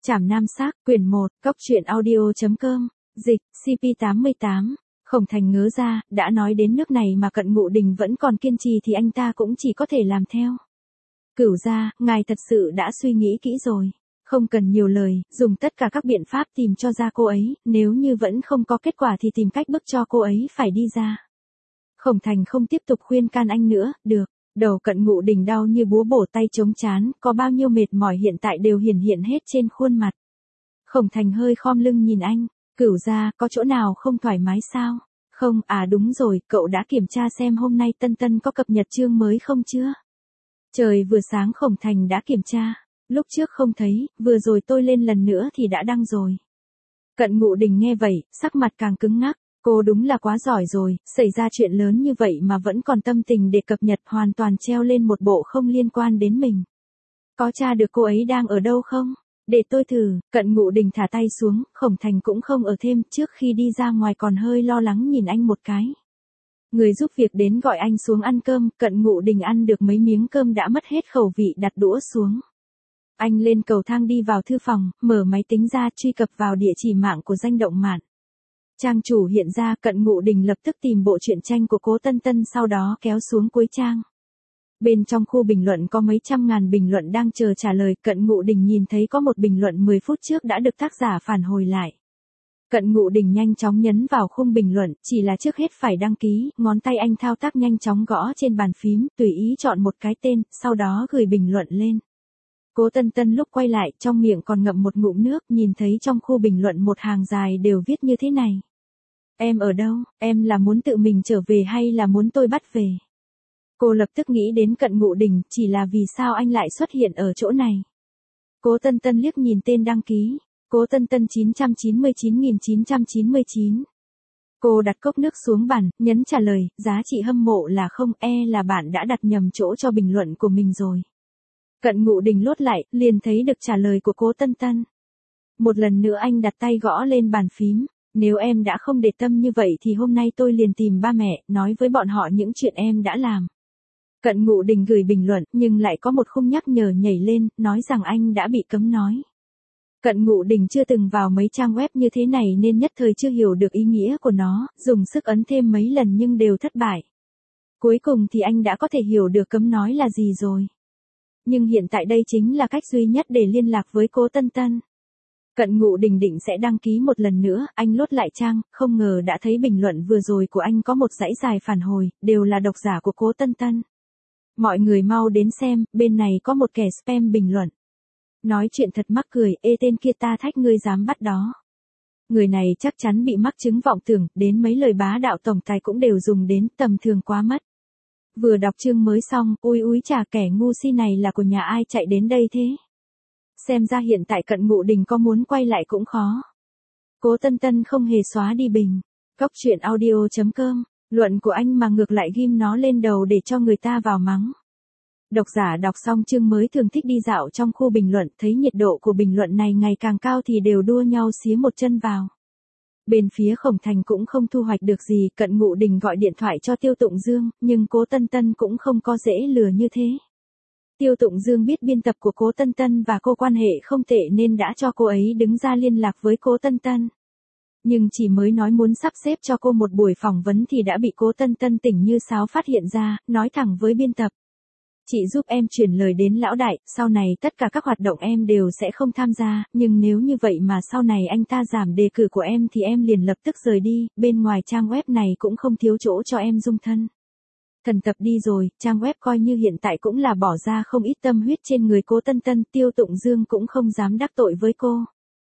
Trảm Nam Xác, quyển 1, cốc truyện audio.com, dịch, CP88. Khổng Thành ngớ ra, đã nói đến nước này mà Cận Ngụ Đình vẫn còn kiên trì thì anh ta cũng chỉ có thể làm theo. Cửu gia, ngài thật sự đã suy nghĩ kỹ rồi. Không cần nhiều lời, dùng tất cả các biện pháp tìm cho ra cô ấy, nếu như vẫn không có kết quả thì tìm cách bức cho cô ấy phải đi ra. Khổng Thành không tiếp tục khuyên can anh nữa, được. Đầu Cận Ngụ Đình đau như búa bổ tay chống trán, có bao nhiêu mệt mỏi hiện tại đều hiển hiện hết trên khuôn mặt. Khổng Thành hơi khom lưng nhìn anh, Cửu gia, có chỗ nào không thoải mái sao? Không, à đúng rồi, cậu đã kiểm tra xem hôm nay Tân Tân có cập nhật chương mới không chưa? Trời vừa sáng Khổng Thành đã kiểm tra, lúc trước không thấy, vừa rồi tôi lên lần nữa thì đã đăng rồi. Cận Ngụ Đình nghe vậy, sắc mặt càng cứng ngắc. Cô đúng là quá giỏi rồi, xảy ra chuyện lớn như vậy mà vẫn còn tâm tình để cập nhật, hoàn toàn treo lên một bộ không liên quan đến mình. Có tra được cô ấy đang ở đâu không? Để tôi thử. Cận Ngụ Đình thả tay xuống, Khổng Thành cũng không ở thêm, trước khi đi ra ngoài còn hơi lo lắng nhìn anh một cái. Người giúp việc đến gọi anh xuống ăn cơm, Cận Ngụ Đình ăn được mấy miếng cơm đã mất hết khẩu vị, đặt đũa xuống. Anh lên cầu thang đi vào thư phòng, mở máy tính ra, truy cập vào địa chỉ mạng của danh động mạn. Trang chủ hiện ra, Cận Ngụ Đình lập tức tìm bộ truyện tranh của Cố Tân Tân, sau đó kéo xuống cuối trang. Bên trong khu bình luận có mấy trăm ngàn bình luận đang chờ trả lời, Cận Ngụ Đình nhìn thấy có một bình luận 10 phút trước đã được tác giả phản hồi lại. Cận Ngụ Đình nhanh chóng nhấn vào khung bình luận, chỉ là trước hết phải đăng ký, ngón tay anh thao tác nhanh chóng gõ trên bàn phím, tùy ý chọn một cái tên, sau đó gửi bình luận lên. Cố Tân Tân lúc quay lại, trong miệng còn ngậm một ngụm nước, nhìn thấy trong khu bình luận một hàng dài đều viết như thế này. Em ở đâu, em là muốn tự mình trở về hay là muốn tôi bắt về? Cô lập tức nghĩ đến Cận Ngụ Đình, chỉ là vì sao anh lại xuất hiện ở chỗ này? Cố Tân Tân liếc nhìn tên đăng ký, Cố Tân Tân 999.999. Cô đặt cốc nước xuống bàn, nhấn trả lời, giá trị hâm mộ là không, là bạn đã đặt nhầm chỗ cho bình luận của mình rồi. Cận Ngụ Đình lốt lại, liền thấy được trả lời của Cố Tân Tân. Một lần nữa anh đặt tay gõ lên bàn phím, nếu em đã không để tâm như vậy thì hôm nay tôi liền tìm ba mẹ, nói với bọn họ những chuyện em đã làm. Cận Ngụ Đình gửi bình luận, nhưng lại có một khung nhắc nhở nhảy lên, nói rằng anh đã bị cấm nói. Cận Ngụ Đình chưa từng vào mấy trang web như thế này nên nhất thời chưa hiểu được ý nghĩa của nó, dùng sức ấn thêm mấy lần nhưng đều thất bại. Cuối cùng thì anh đã có thể hiểu được cấm nói là gì rồi. Nhưng hiện tại đây chính là cách duy nhất để liên lạc với Cố Tân Tân. Cận Ngụ Đình định sẽ đăng ký một lần nữa, anh lốt lại trang, không ngờ đã thấy bình luận vừa rồi của anh có một dãy dài phản hồi, đều là độc giả của Cố Tân Tân. Mọi người mau đến xem, bên này có một kẻ spam bình luận. Nói chuyện thật mắc cười, tên kia ta thách ngươi dám bắt đó. Người này chắc chắn bị mắc chứng vọng tưởng, đến mấy lời bá đạo tổng tài cũng đều dùng đến, tầm thường quá mất. Vừa đọc chương mới xong, ui úi chà, kẻ ngu si này là của nhà ai chạy đến đây thế? Xem ra hiện tại Cận Ngụ Đình có muốn quay lại cũng khó. Cố Tân Tân không hề xóa đi bình. cốc truyện audio.com, luận của anh mà ngược lại ghim nó lên đầu để cho người ta vào mắng. Độc giả đọc xong chương mới thường thích đi dạo trong khu bình luận, thấy nhiệt độ của bình luận này ngày càng cao thì đều đua nhau xía một chân vào. Bên phía Khổng Thành cũng không thu hoạch được gì, Cận Ngụ Đình gọi điện thoại cho Tiêu Tụng Dương, nhưng Cố Tân Tân cũng không có dễ lừa như thế. Tiêu Tụng Dương biết biên tập của Cố Tân Tân và cô quan hệ không tệ nên đã cho cô ấy đứng ra liên lạc với Cố Tân Tân. Nhưng chỉ mới nói muốn sắp xếp cho cô một buổi phỏng vấn thì đã bị Cố Tân Tân tỉnh như sáo phát hiện ra, nói thẳng với biên tập. Chị giúp em chuyển lời đến lão đại, sau này tất cả các hoạt động em đều sẽ không tham gia, nhưng nếu như vậy mà sau này anh ta giảm đề cử của em thì em liền lập tức rời đi, bên ngoài trang web này cũng không thiếu chỗ cho em dung thân. Thần tập đi rồi, trang web coi như hiện tại cũng là bỏ ra không ít tâm huyết trên người Cố Tân Tân, Tiêu Tụng Dương cũng không dám đắc tội với cô.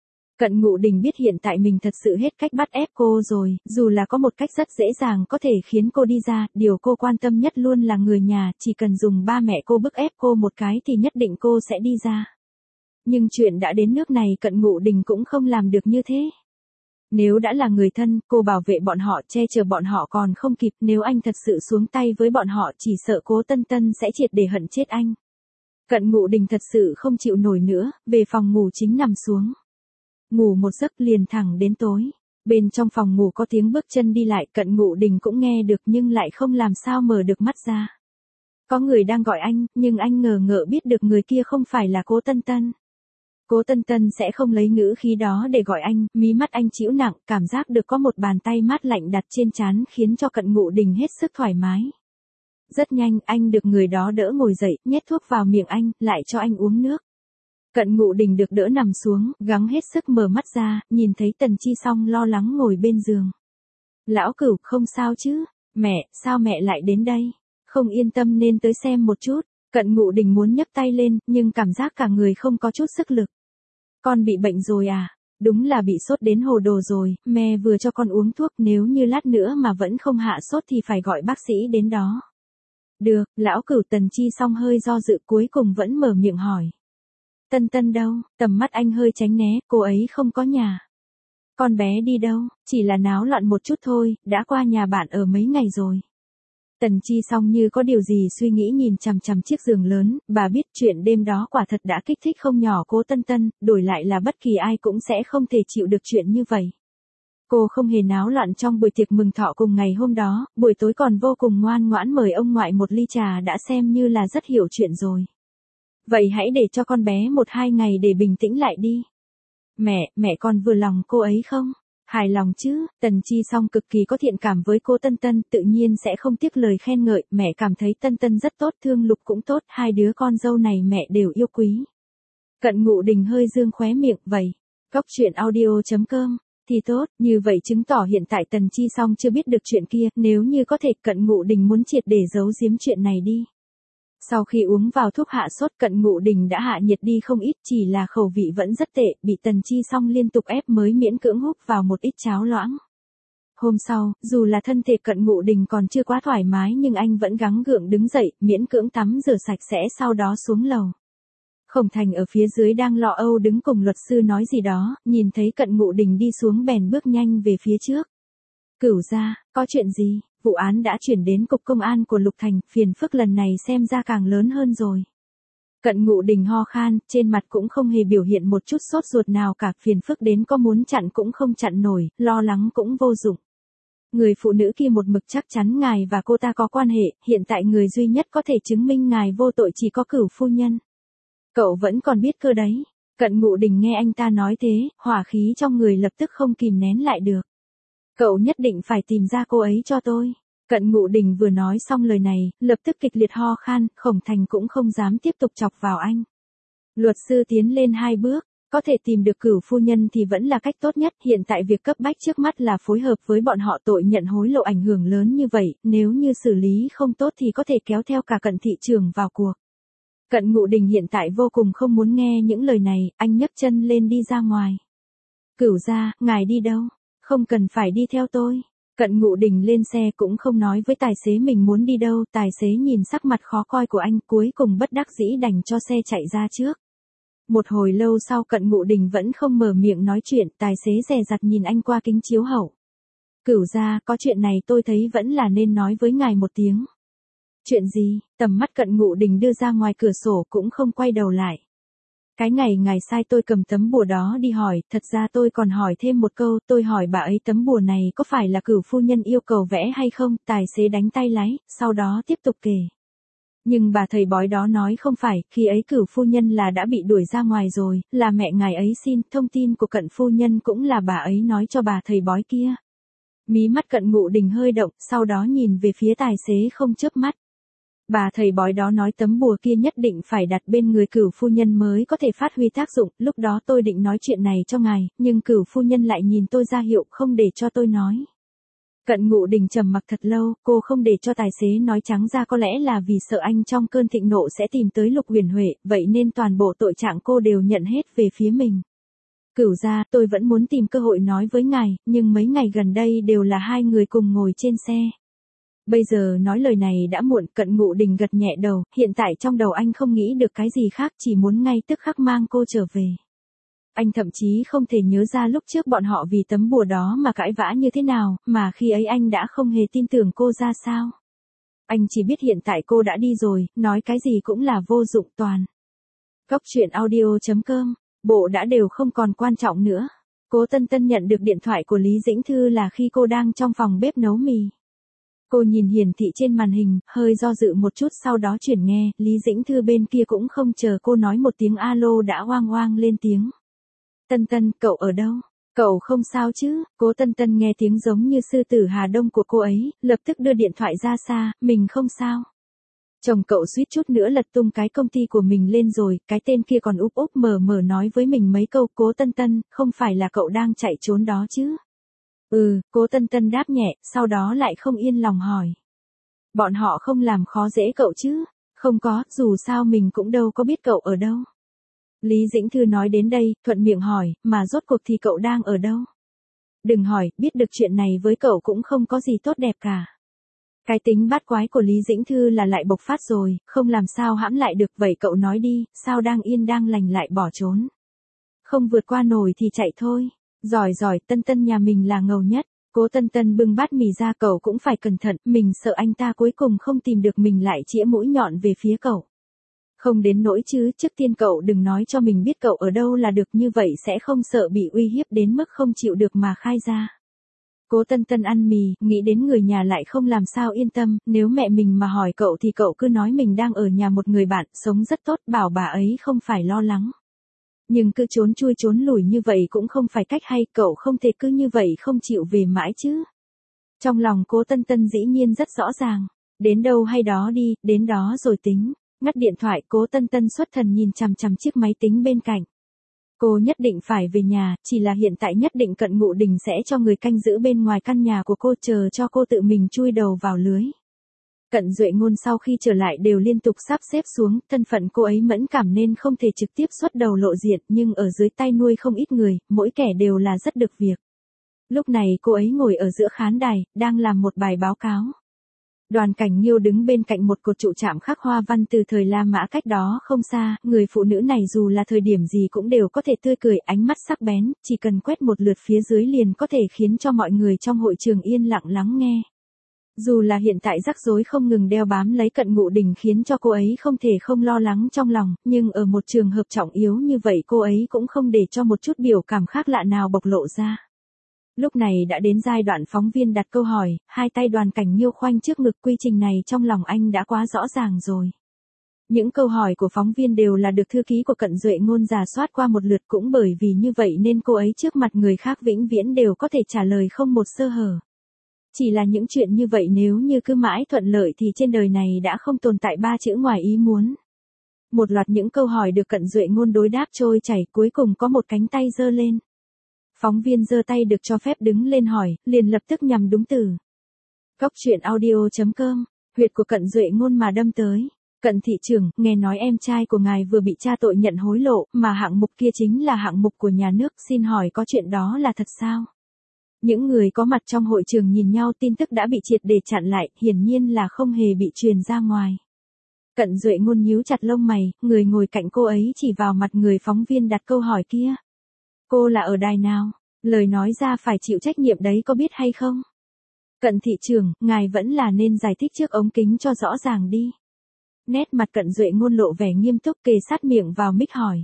Cận Ngụ Đình biết hiện tại mình thật sự hết cách bắt ép cô rồi, dù là có một cách rất dễ dàng có thể khiến cô đi ra, điều cô quan tâm nhất luôn là người nhà, chỉ cần dùng ba mẹ cô bức ép cô một cái thì nhất định cô sẽ đi ra. Nhưng chuyện đã đến nước này Cận Ngụ Đình cũng không làm được như thế. Nếu đã là người thân, cô bảo vệ bọn họ, che chở bọn họ còn không kịp, nếu anh thật sự xuống tay với bọn họ chỉ sợ Cố Tân Tân sẽ triệt để hận chết anh. Cận Ngụ Đình thật sự không chịu nổi nữa, về phòng ngủ chính nằm xuống. Ngủ một giấc liền thẳng đến tối. Bên trong phòng ngủ có tiếng bước chân đi lại, Cận Ngụ Đình cũng nghe được nhưng lại không làm sao mở được mắt ra. Có người đang gọi anh, nhưng anh ngờ ngợ biết được người kia không phải là Cố Tân Tân. Cố Tân Tân sẽ không lấy ngữ khí đó để gọi anh, mí mắt anh chịu nặng, cảm giác được có một bàn tay mát lạnh đặt trên trán khiến cho Cận Ngụ Đình hết sức thoải mái. Rất nhanh, anh được người đó đỡ ngồi dậy, nhét thuốc vào miệng anh, lại cho anh uống nước. Cận Ngụ Đình được đỡ nằm xuống, gắng hết sức mở mắt ra, nhìn thấy Tần Chi Song lo lắng ngồi bên giường. Lão Cửu, không sao chứ? Mẹ, sao mẹ lại đến đây? Không yên tâm nên tới xem một chút. Cận Ngụ Đình muốn nhấc tay lên, nhưng cảm giác cả người không có chút sức lực. Con bị bệnh rồi à? Đúng là bị sốt đến hồ đồ rồi, mẹ vừa cho con uống thuốc, nếu như lát nữa mà vẫn không hạ sốt thì phải gọi bác sĩ đến đó. Được, Lão Cửu. Tần Chi Song hơi do dự cuối cùng vẫn mở miệng hỏi. Tân Tân đâu? Tầm mắt anh hơi tránh né, cô ấy không có nhà. Con bé đi đâu? Chỉ là náo loạn một chút thôi, đã qua nhà bạn ở mấy ngày rồi. Tần Chi Song như có điều gì suy nghĩ nhìn chằm chằm chiếc giường lớn, bà biết chuyện đêm đó quả thật đã kích thích không nhỏ Cố Tân Tân, đổi lại là bất kỳ ai cũng sẽ không thể chịu được chuyện như vậy. Cô không hề náo loạn trong buổi tiệc mừng thọ cùng ngày hôm đó, buổi tối còn vô cùng ngoan ngoãn mời ông ngoại một ly trà đã xem như là rất hiểu chuyện rồi. Vậy hãy để cho con bé 1-2 ngày để bình tĩnh lại đi. Mẹ còn vừa lòng cô ấy không? Hài lòng chứ? Tần Chi Song cực kỳ có thiện cảm với cô Tân Tân, tự nhiên sẽ không tiếc lời khen ngợi, mẹ cảm thấy Tân Tân rất tốt, Thương Lục cũng tốt, hai đứa con dâu này mẹ đều yêu quý. Cận Ngụ Đình hơi dương khóe miệng, vậy. Cóc truyện audio.com, thì tốt, như vậy chứng tỏ hiện tại Tần Chi Song chưa biết được chuyện kia, nếu như có thể Cận Ngụ Đình muốn triệt để giấu giếm chuyện này đi. Sau khi uống vào thuốc hạ sốt, Cận Ngụ Đình đã hạ nhiệt đi không ít, chỉ là khẩu vị vẫn rất tệ, bị Tần Chi Song liên tục ép mới miễn cưỡng húp vào một ít cháo loãng. Hôm sau, dù là thân thể Cận Ngụ Đình còn chưa quá thoải mái nhưng anh vẫn gắng gượng đứng dậy, miễn cưỡng tắm rửa sạch sẽ sau đó xuống lầu. Khổng Thành ở phía dưới đang lo âu đứng cùng luật sư nói gì đó, nhìn thấy Cận Ngụ Đình đi xuống bèn bước nhanh về phía trước. Cửu gia, có chuyện gì? Vụ án đã chuyển đến cục công an của Lục Thành, phiền phức lần này xem ra càng lớn hơn rồi. Cận Ngụ Đình ho khan, trên mặt cũng không hề biểu hiện một chút sốt ruột nào cả, phiền phức đến có muốn chặn cũng không chặn nổi, lo lắng cũng vô dụng. Người phụ nữ kia một mực chắc chắn ngài và cô ta có quan hệ, hiện tại người duy nhất có thể chứng minh ngài vô tội chỉ có Cửu phu nhân. Cậu vẫn còn biết cơ đấy. Cận Ngụ Đình nghe anh ta nói thế, hỏa khí trong người lập tức không kìm nén lại được. Cậu nhất định phải tìm ra cô ấy cho tôi. Cận Ngụ Đình vừa nói xong lời này, lập tức kịch liệt ho khan, Khổng Thành cũng không dám tiếp tục chọc vào anh. Luật sư tiến lên 2 bước, có thể tìm được Cửu phu nhân thì vẫn là cách tốt nhất, hiện tại việc cấp bách trước mắt là phối hợp với bọn họ, tội nhận hối lộ ảnh hưởng lớn như vậy, nếu như xử lý không tốt thì có thể kéo theo cả Cận thị trưởng vào cuộc. Cận Ngụ Đình hiện tại vô cùng không muốn nghe những lời này, anh nhấc chân lên đi ra ngoài. Cửu gia, ngài đi đâu? Không cần phải đi theo tôi. Cận Ngụ Đình lên xe cũng không nói với tài xế mình muốn đi đâu, tài xế nhìn sắc mặt khó coi của anh cuối cùng bất đắc dĩ đành cho xe chạy ra trước. Một hồi lâu sau Cận Ngụ Đình vẫn không mở miệng nói chuyện, tài xế dè dặt nhìn anh qua kính chiếu hậu. Cửu gia, có chuyện này tôi thấy vẫn là nên nói với ngài một tiếng. Chuyện gì? Tầm mắt Cận Ngụ Đình đưa ra ngoài cửa sổ cũng không quay đầu lại. Cái ngày ngài sai tôi cầm tấm bùa đó đi hỏi, thật ra tôi còn hỏi thêm một câu, tôi hỏi bà ấy tấm bùa này có phải là Cửu phu nhân yêu cầu vẽ hay không, tài xế đánh tay lái, sau đó tiếp tục kể. Nhưng bà thầy bói đó nói không phải, khi ấy Cửu phu nhân là đã bị đuổi ra ngoài rồi, là mẹ ngài ấy xin, thông tin của Cận phu nhân cũng là bà ấy nói cho bà thầy bói kia. Mí mắt Cận Ngụ Đình hơi động, sau đó nhìn về phía tài xế không chớp mắt. Bà thầy bói đó nói tấm bùa kia nhất định phải đặt bên người Cửu phu nhân mới có thể phát huy tác dụng, lúc đó tôi định nói chuyện này cho ngài, nhưng Cửu phu nhân lại nhìn tôi ra hiệu không để cho tôi nói. Cận Ngụ Đình trầm mặc thật lâu, cô không để cho tài xế nói trắng ra, có lẽ là vì sợ anh trong cơn thịnh nộ sẽ tìm tới Lục Huyền Huệ, vậy nên toàn bộ tội trạng cô đều nhận hết về phía mình. Cửu gia, tôi vẫn muốn tìm cơ hội nói với ngài, nhưng mấy ngày gần đây đều là hai người cùng ngồi trên xe. Bây giờ nói lời này đã muộn. Cận Ngụ Đình gật nhẹ đầu, hiện tại trong đầu anh không nghĩ được cái gì khác, chỉ muốn ngay tức khắc mang cô trở về. Anh thậm chí không thể nhớ ra lúc trước bọn họ vì tấm bùa đó mà cãi vã như thế nào, mà khi ấy anh đã không hề tin tưởng cô ra sao. Anh chỉ biết hiện tại cô đã đi rồi, nói cái gì cũng là vô dụng toàn. Cóc truyện audio.com, bộ đã đều không còn quan trọng nữa. Cố Tân Tân nhận được điện thoại của Lý Dĩnh Thư là khi cô đang trong phòng bếp nấu mì. Cô nhìn hiển thị trên màn hình, hơi do dự một chút sau đó chuyển nghe, Lý Dĩnh Thư bên kia cũng không chờ cô nói một tiếng alo đã oang oang lên tiếng. Tân Tân, cậu ở đâu? Cậu không sao chứ? Cố Tân Tân nghe tiếng giống như sư tử Hà Đông của cô ấy, lập tức đưa điện thoại ra xa, mình không sao. Chồng cậu suýt chút nữa lật tung cái công ty của mình lên rồi, cái tên kia còn úp úp mở mở nói với mình mấy câu. Cố Tân Tân, không phải là cậu đang chạy trốn đó chứ? Cố Tân Tân đáp nhẹ, sau đó lại không yên lòng hỏi. Bọn họ không làm khó dễ cậu chứ? Không có, dù sao mình cũng đâu có biết cậu ở đâu. Lý Dĩnh Thư nói đến đây, thuận miệng hỏi, mà rốt cuộc thì cậu đang ở đâu? Đừng hỏi, biết được chuyện này với cậu cũng không có gì tốt đẹp cả. Cái tính bát quái của Lý Dĩnh Thư là lại bộc phát rồi, không làm sao hãm lại được. Vậy cậu nói đi, sao đang yên đang lành lại bỏ trốn? Không vượt qua nổi thì chạy thôi. Giỏi giỏi, Tân Tân nhà mình là ngầu nhất. Cố Tân Tân bưng bát mì ra, cậu cũng phải cẩn thận, mình sợ anh ta cuối cùng không tìm được mình lại chĩa mũi nhọn về phía cậu. Không đến nỗi chứ, trước tiên cậu đừng nói cho mình biết cậu ở đâu là được, như vậy sẽ không sợ bị uy hiếp đến mức không chịu được mà khai ra. Cố Tân Tân ăn mì, nghĩ đến người nhà lại không làm sao yên tâm, nếu mẹ mình mà hỏi cậu thì cậu cứ nói mình đang ở nhà một người bạn, sống rất tốt, bảo bà ấy không phải lo lắng. Nhưng cứ trốn chui trốn lủi như vậy cũng không phải cách hay, cậu không thể cứ như vậy không chịu về mãi chứ. Trong lòng Cố Tân Tân dĩ nhiên rất rõ ràng, đến đâu hay đó đi, đến đó rồi tính. Ngắt điện thoại, Cố Tân Tân xuất thần nhìn chằm chằm chiếc máy tính bên cạnh. Cô nhất định phải về nhà, chỉ là hiện tại nhất định Cận Ngụ Đình sẽ cho người canh giữ bên ngoài căn nhà của cô, chờ cho cô tự mình chui đầu vào lưới. Cận Duệ Ngôn sau khi trở lại đều liên tục sắp xếp xuống, thân phận cô ấy mẫn cảm nên không thể trực tiếp xuất đầu lộ diện, nhưng ở dưới tay nuôi không ít người, mỗi kẻ đều là rất được việc. Lúc này cô ấy ngồi ở giữa khán đài, đang làm một bài báo cáo. Đoàn Cảnh Nghiêu đứng bên cạnh một cột trụ chạm khắc hoa văn từ thời La Mã cách đó không xa, người phụ nữ này dù là thời điểm gì cũng đều có thể tươi cười, ánh mắt sắc bén, chỉ cần quét một lượt phía dưới liền có thể khiến cho mọi người trong hội trường yên lặng lắng nghe. Dù là hiện tại rắc rối không ngừng đeo bám lấy Cận Ngụ Đình khiến cho cô ấy không thể không lo lắng trong lòng, nhưng ở một trường hợp trọng yếu như vậy cô ấy cũng không để cho một chút biểu cảm khác lạ nào bộc lộ ra. Lúc này đã đến giai đoạn phóng viên đặt câu hỏi, hai tay Đoàn Cảnh Nghiêu khoanh trước ngực, quy trình này trong lòng anh đã quá rõ ràng rồi. Những câu hỏi của phóng viên đều là được thư ký của Cận Duệ Ngôn rà soát qua một lượt, cũng bởi vì như vậy nên cô ấy trước mặt người khác vĩnh viễn đều có thể trả lời không một sơ hở. Chỉ là những chuyện như vậy nếu như cứ mãi thuận lợi thì trên đời này đã không tồn tại ba chữ ngoài ý muốn. Một loạt những câu hỏi được Cận Duệ Ngôn đối đáp trôi chảy, cuối cùng có một cánh tay giơ lên. Phóng viên giơ tay được cho phép đứng lên hỏi, liền lập tức nhằm đúng từ. Góc truyện audio.com, huyệt của Cận Duệ Ngôn mà đâm tới. Cận thị trưởng, nghe nói em trai của ngài vừa bị tra tội nhận hối lộ, mà hạng mục kia chính là hạng mục của nhà nước, xin hỏi có chuyện đó là thật sao? Những người có mặt trong hội trường nhìn nhau, tin tức đã bị triệt để chặn lại, hiển nhiên là không hề bị truyền ra ngoài. Cận Duệ Ngôn nhíu chặt lông mày, người ngồi cạnh cô ấy chỉ vào mặt người phóng viên đặt câu hỏi kia. Cô là ở đài nào? Lời nói ra phải chịu trách nhiệm đấy, có biết hay không? Cận thị trưởng, ngài vẫn là nên giải thích trước ống kính cho rõ ràng đi. Nét mặt Cận Duệ Ngôn lộ vẻ nghiêm túc, kề sát miệng vào mic hỏi.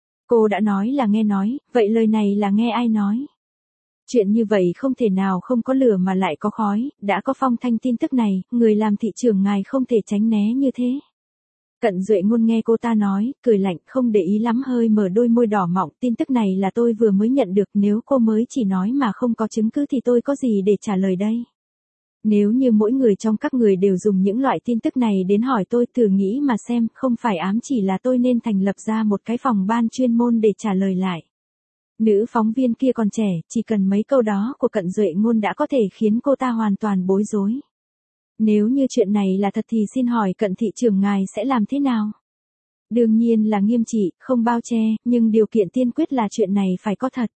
Cô đã nói là nghe nói, vậy lời này là nghe ai nói? Chuyện như vậy không thể nào không có lửa mà lại có khói, đã có phong thanh tin tức này, người làm thị trưởng ngài không thể tránh né như thế. Cận Duệ Ngôn nghe cô ta nói, cười lạnh, không để ý lắm, hơi mở đôi môi đỏ mọng, tin tức này là tôi vừa mới nhận được, nếu cô mới chỉ nói mà không có chứng cứ thì tôi có gì để trả lời đây. Nếu như mỗi người trong các người đều dùng những loại tin tức này đến hỏi tôi, thử nghĩ mà xem, không phải ám chỉ là tôi nên thành lập ra một cái phòng ban chuyên môn để trả lời lại. Nữ phóng viên kia còn trẻ, chỉ cần mấy câu đó của Cận Duệ Ngôn đã có thể khiến cô ta hoàn toàn bối rối. Nếu như chuyện này là thật thì xin hỏi Cận thị trưởng ngài sẽ làm thế nào? Đương nhiên là nghiêm trị, không bao che, nhưng điều kiện tiên quyết là chuyện này phải có thật.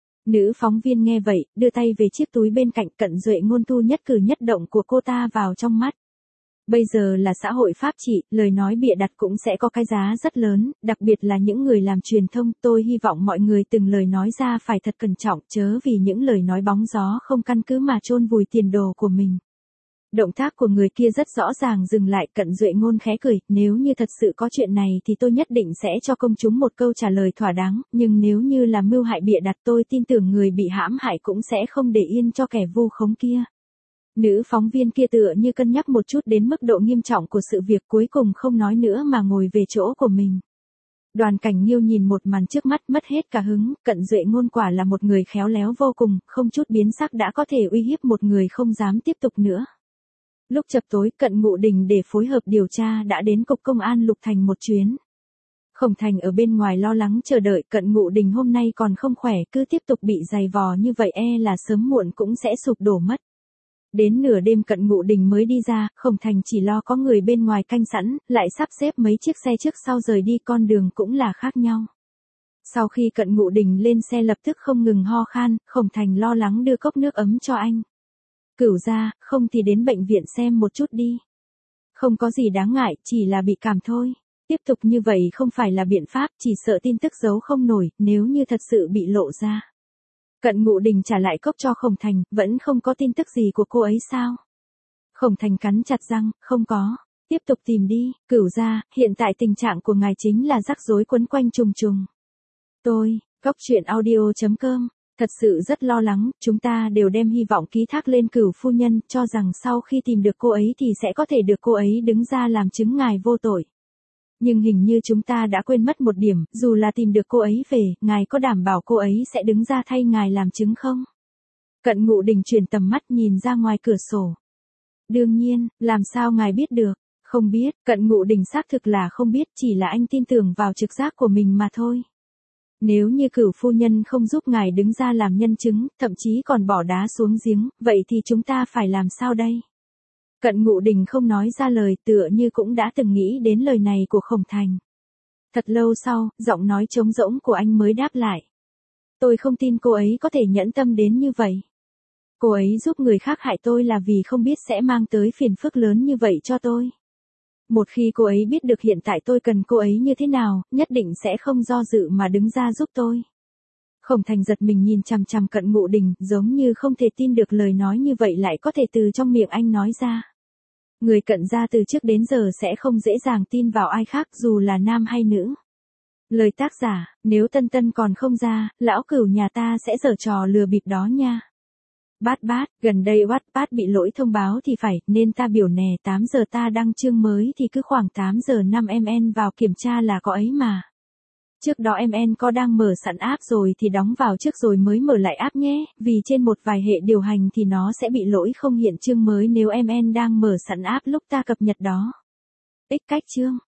Nữ phóng viên nghe vậy, đưa tay về chiếc túi bên cạnh. Cận Duệ Ngôn thu nhất cử nhất động của cô ta vào trong mắt. Bây giờ là xã hội pháp trị, lời nói bịa đặt cũng sẽ có cái giá rất lớn, đặc biệt là những người làm truyền thông. Tôi hy vọng mọi người từng lời nói ra phải thật cẩn trọng, chớ vì những lời nói bóng gió không căn cứ mà chôn vùi tiền đồ của mình. Động tác của người kia rất rõ ràng dừng lại. Cận Duệ Ngôn khẽ cười, nếu như thật sự có chuyện này thì tôi nhất định sẽ cho công chúng một câu trả lời thỏa đáng, nhưng nếu như là mưu hại bịa đặt tôi tin tưởng người bị hãm hại cũng sẽ không để yên cho kẻ vu khống kia. Nữ phóng viên kia tựa như cân nhắc một chút đến mức độ nghiêm trọng của sự việc, cuối cùng không nói nữa mà ngồi về chỗ của mình. Đoàn Cảnh Nghiêu nhìn một màn trước mắt mất hết cả hứng, Cận Duệ Ngôn quả là một người khéo léo vô cùng, không chút biến sắc đã có thể uy hiếp một người không dám tiếp tục nữa. Lúc chập tối, Cận Ngụ Đình để phối hợp điều tra đã đến cục công an Lục Thành một chuyến. Khổng Thành ở bên ngoài lo lắng chờ đợi, Cận Ngụ Đình hôm nay còn không khỏe, cứ tiếp tục bị giày vò như vậy là sớm muộn cũng sẽ sụp đổ mất. Đến nửa đêm Cận Ngụ Đình mới đi ra, Khổng Thành chỉ lo có người bên ngoài canh sẵn, lại sắp xếp mấy chiếc xe trước sau rời đi, con đường cũng là khác nhau. Sau khi Cận Ngụ Đình lên xe lập tức không ngừng ho khan, Khổng Thành lo lắng đưa cốc nước ấm cho anh. Cửu gia, không thì đến bệnh viện xem một chút đi. Không có gì đáng ngại, chỉ là bị cảm thôi. Tiếp tục như vậy không phải là biện pháp, chỉ sợ tin tức giấu không nổi, nếu như thật sự bị lộ ra. Cận Ngụ Đình trả lại cốc cho Khổng Thành, vẫn không có tin tức gì của cô ấy sao? Khổng Thành cắn chặt răng, không có. Tiếp tục tìm đi, Cửu gia, hiện tại tình trạng của ngài chính là rắc rối quấn quanh trùng trùng. Cốc truyện audio.com, thật sự rất lo lắng, chúng ta đều đem hy vọng ký thác lên Cửu phu nhân, cho rằng sau khi tìm được cô ấy thì sẽ có thể được cô ấy đứng ra làm chứng ngài vô tội. Nhưng hình như chúng ta đã quên mất một điểm, dù là tìm được cô ấy về, ngài có đảm bảo cô ấy sẽ đứng ra thay ngài làm chứng không? Cận Ngụ Đình chuyển tầm mắt nhìn ra ngoài cửa sổ. Đương nhiên, làm sao ngài biết được? Không biết, Cận Ngụ Đình xác thực là không biết, chỉ là anh tin tưởng vào trực giác của mình mà thôi. Nếu như Cửu phu nhân không giúp ngài đứng ra làm nhân chứng, thậm chí còn bỏ đá xuống giếng, vậy thì chúng ta phải làm sao đây? Cận Ngụ Đình không nói ra lời, tựa như cũng đã từng nghĩ đến lời này của Khổng Thành. Thật lâu sau, giọng nói trống rỗng của anh mới đáp lại. Tôi không tin cô ấy có thể nhẫn tâm đến như vậy. Cô ấy giúp người khác hại tôi là vì không biết sẽ mang tới phiền phức lớn như vậy cho tôi. Một khi cô ấy biết được hiện tại tôi cần cô ấy như thế nào, nhất định sẽ không do dự mà đứng ra giúp tôi. Khổng Thành giật mình nhìn chằm chằm Cận Ngụ Đình, giống như không thể tin được lời nói như vậy lại có thể từ trong miệng anh nói ra. Người Cận gia từ trước đến giờ sẽ không dễ dàng tin vào ai khác dù là nam hay nữ. Lời tác giả, nếu Tân Tân còn không ra, lão Cửu nhà ta sẽ giở trò lừa bịp đó nha. Bát, gần đây Wattpad bị lỗi thông báo thì phải, nên ta biểu nè 8 giờ ta đăng chương mới thì cứ khoảng 8 giờ 5 mn vào kiểm tra là có ấy mà. Trước đó mn có đang mở sẵn app rồi thì đóng vào trước rồi mới mở lại app nhé, vì trên một vài hệ điều hành thì nó sẽ bị lỗi không hiện chương mới nếu mn đang mở sẵn app lúc ta cập nhật đó. Cách chương